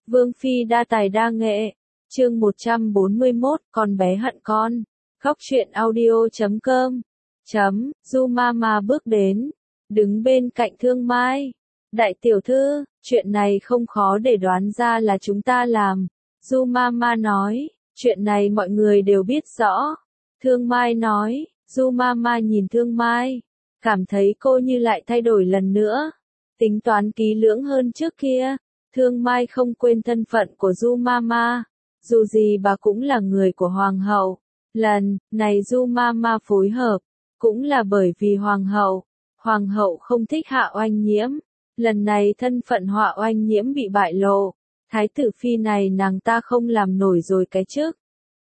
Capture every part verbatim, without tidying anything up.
Vương Phi đa tài đa nghệ. Chương một trăm bốn mươi mốt, con bé hận con. Khóc chuyện audio chấm com. Chấm, Du Mama bước đến, đứng bên cạnh Thương Mai. Đại tiểu thư, chuyện này không khó để đoán ra là chúng ta làm. Du Mama nói, chuyện này mọi người đều biết rõ. Thương Mai nói, Du Mama nhìn Thương Mai, cảm thấy cô như lại thay đổi lần nữa. Tính toán kỹ lưỡng hơn trước kia. Thương Mai không quên thân phận của Du Mama. Dù gì bà cũng là người của Hoàng hậu. Lần này Du Mama phối hợp, cũng là bởi vì Hoàng hậu. Hoàng hậu không thích Hạ Oanh Nhiễm. Lần này thân phận Hạ Oanh Nhiễm bị bại lộ. Thái tử phi này nàng ta không làm nổi rồi cái chức.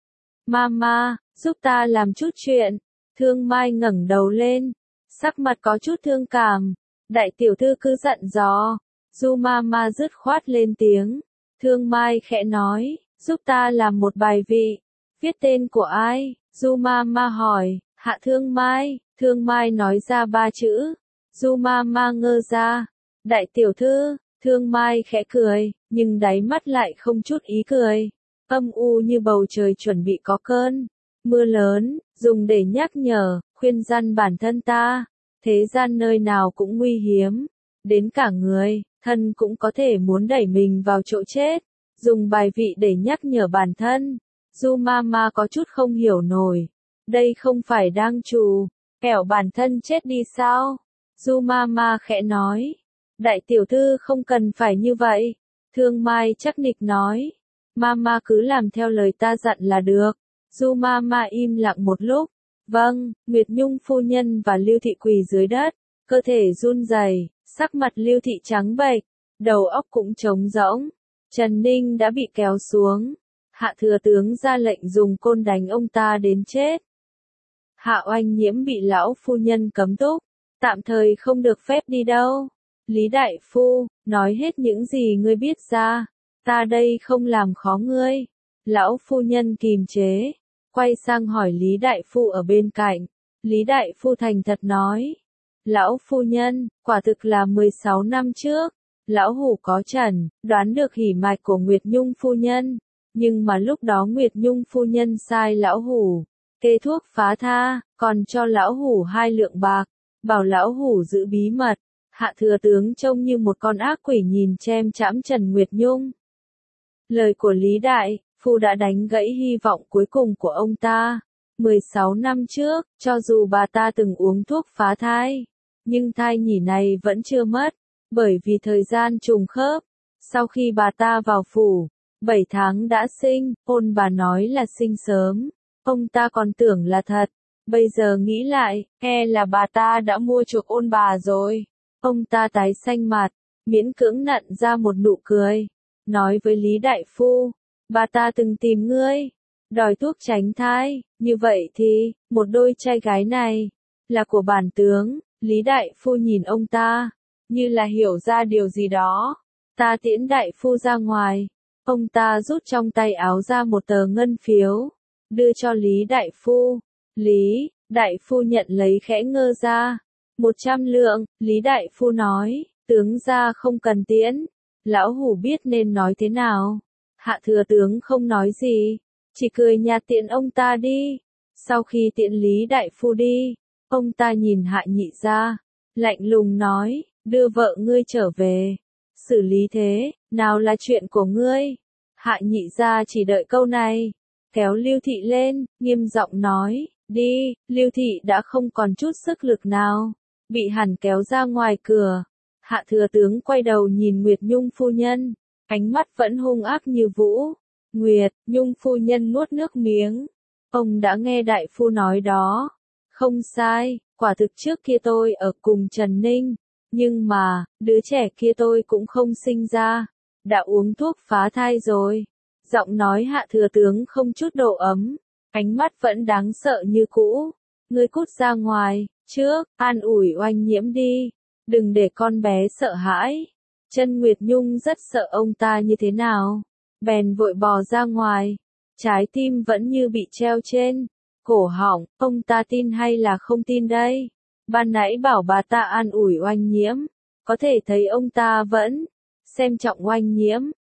Mama, giúp ta làm chút chuyện. Thương Mai ngẩng đầu lên, sắc mặt có chút thương cảm. Đại tiểu thư cứ dặn dò. Du Mama dứt khoát lên tiếng. Thương Mai khẽ nói, giúp ta làm một bài vị. Viết tên của ai? Du Mama hỏi. Hạ Thương Mai. Thương Mai nói ra ba chữ. Du Mama ngơ ra. Đại tiểu thư. Thương Mai khẽ cười, nhưng đáy mắt lại không chút ý cười. Âm u như bầu trời chuẩn bị có cơn mưa lớn, dùng để nhắc nhở, khuyên răn bản thân ta. Thế gian nơi nào cũng nguy hiểm. Đến cả người, thân cũng có thể muốn đẩy mình vào chỗ chết. Dùng bài vị để nhắc nhở bản thân. Du Mama có chút không hiểu nổi. Đây không phải đang trù, kẻo bản thân chết đi sao? Du Mama khẽ nói. Đại tiểu thư không cần phải như vậy. Thương Mai chắc nịch nói. Mama cứ làm theo lời ta dặn là được. Du Mama im lặng một lúc. Vâng, Nguyệt Nhung phu nhân và Lưu Thị quỳ dưới đất. Cơ thể run rẩy, sắc mặt Lưu Thị trắng bệch, đầu óc cũng trống rỗng. Trần Ninh đã bị kéo xuống. Hạ thừa tướng ra lệnh dùng côn đánh ông ta đến chết. Hạ Oanh Nhiễm bị lão phu nhân cấm túc, tạm thời không được phép đi đâu. Lý đại phu, nói hết những gì ngươi biết ra. Ta đây không làm khó ngươi. Lão phu nhân kìm chế, quay sang hỏi Lý đại phu ở bên cạnh. Lý đại phu thành thật nói. Lão phu nhân, quả thực là mười sáu năm trước. Lão hủ có chẩn, đoán được hỉ mạch của Nguyệt Nhung phu nhân. Nhưng mà lúc đó Nguyệt Nhung phu nhân sai lão hủ kê thuốc phá tha, còn cho lão hủ hai lượng bạc, bảo lão hủ giữ bí mật. Hạ thừa tướng trông như một con ác quỷ nhìn chem chãm Trần Nguyệt Nhung. Lời của Lý đại phu đã đánh gãy hy vọng cuối cùng của ông ta. mười sáu năm trước, cho dù bà ta từng uống thuốc phá thai, nhưng thai nhỉ này vẫn chưa mất, bởi vì thời gian trùng khớp. Sau khi bà ta vào phủ, bảy tháng đã sinh, ôn bà nói là sinh sớm. Ông ta còn tưởng là thật. Bây giờ nghĩ lại, e là bà ta đã mua chuộc ôn bà rồi. Ông ta tái xanh mặt, miễn cưỡng nặn ra một nụ cười. Nói với Lý đại phu, bà ta từng tìm ngươi, đòi thuốc tránh thai. Như vậy thì, một đôi trai gái này, là của bản tướng. Lý đại phu nhìn ông ta, như là hiểu ra điều gì đó. Ta tiễn đại phu ra ngoài. Ông ta rút trong tay áo ra một tờ ngân phiếu, đưa cho Lý đại phu. Lý đại phu nhận lấy khẽ ngơ ra. Một trăm lượng, Lý đại phu nói, tướng gia không cần tiễn. Lão hủ biết nên nói thế nào. Hạ thừa tướng không nói gì, chỉ cười nhạt tiễn ông ta đi. Sau khi tiễn Lý đại phu đi, ông ta nhìn Hạ nhị gia, lạnh lùng nói, đưa vợ ngươi trở về. Xử lý thế, nào là chuyện của ngươi. Hạ nhị gia chỉ đợi câu này, kéo Lưu Thị lên, nghiêm giọng nói, đi. Lưu Thị đã không còn chút sức lực nào, bị hẳn kéo ra ngoài cửa. Hạ thừa tướng quay đầu nhìn Nguyệt Nhung phu nhân, ánh mắt vẫn hung ác như vũ. Nguyệt Nhung phu nhân nuốt nước miếng. Ông đã nghe đại phu nói đó. Không sai, quả thực trước kia tôi ở cùng Trần Ninh. Nhưng mà, đứa trẻ kia tôi cũng không sinh ra. Đã uống thuốc phá thai rồi. Giọng nói Hạ thừa tướng không chút độ ấm. Ánh mắt vẫn đáng sợ như cũ. Ngươi cút ra ngoài, trước, an ủi Oanh Nhiễm đi. Đừng để con bé sợ hãi. Chân Nguyệt Nhung rất sợ ông ta như thế nào. Bèn vội bò ra ngoài. Trái tim vẫn như bị treo trên cổ họng. Ông ta tin hay là không tin đây? Ban nãy bảo bà ta an ủi Oanh Nhiễm. Có thể thấy ông ta vẫn xem trọng Oanh Nhiễm.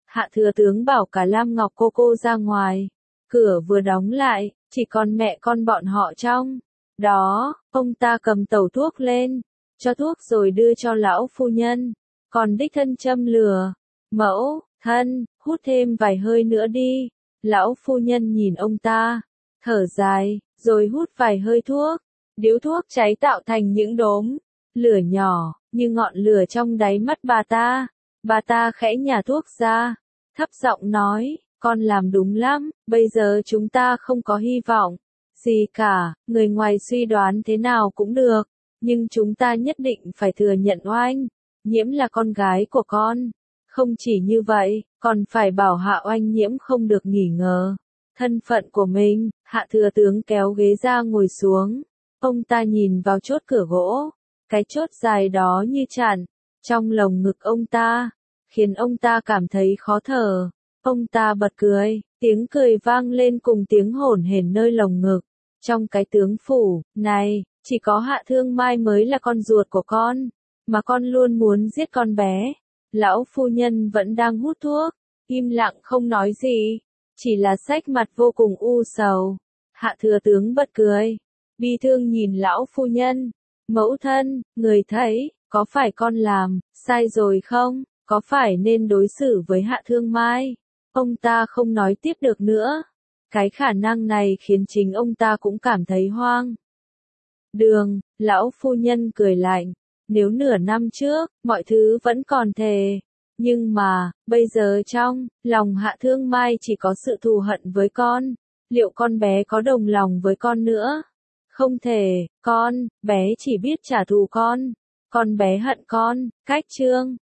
Hạ thừa tướng bảo cả Lam Ngọc cô cô ra ngoài. Cửa vừa đóng lại, chỉ còn mẹ con bọn họ trong. Đó, ông ta cầm tẩu thuốc lên, cho thuốc rồi đưa cho lão phu nhân. Còn đích thân châm lửa. Mẫu, thân, hút thêm vài hơi nữa đi. Lão phu nhân nhìn ông ta, thở dài, rồi hút vài hơi thuốc. Điếu thuốc cháy tạo thành những đốm lửa nhỏ, như ngọn lửa trong đáy mắt bà ta. Bà ta khẽ nhả thuốc ra, thấp giọng nói, con làm đúng lắm, bây giờ chúng ta không có hy vọng gì cả, người ngoài suy đoán thế nào cũng được, nhưng chúng ta nhất định phải thừa nhận Oanh Nhiễm là con gái của con. Không chỉ như vậy, còn phải bảo Hạ Oanh Nhiễm không được nghỉ ngờ thân phận của mình. Hạ thừa tướng kéo ghế ra ngồi xuống, ông ta nhìn vào chốt cửa gỗ, cái chốt dài đó như chặn trong lồng ngực ông ta, khiến ông ta cảm thấy khó thở. Ông ta bật cười, tiếng cười vang lên cùng tiếng hổn hển nơi lồng ngực. Trong cái tướng phủ này, chỉ có Hạ Thương Mai mới là con ruột của con, mà con luôn muốn giết con bé. Lão phu nhân vẫn đang hút thuốc, im lặng không nói gì, chỉ là sắc mặt vô cùng u sầu. Hạ thừa tướng bật cười, bi thương nhìn lão phu nhân. Mẫu thân, người thấy, có phải con làm sai rồi không? Có phải nên đối xử với Hạ Thương Mai? Ông ta không nói tiếp được nữa. Cái khả năng này khiến chính ông ta cũng cảm thấy hoang đường. Lão phu nhân cười lạnh. Nếu nửa năm trước, mọi thứ vẫn còn thề. Nhưng mà, bây giờ trong lòng Hạ Thương Mai chỉ có sự thù hận với con. Liệu con bé có đồng lòng với con nữa? Không thể, con bé chỉ biết trả thù con. Con bé hận con. Cách chương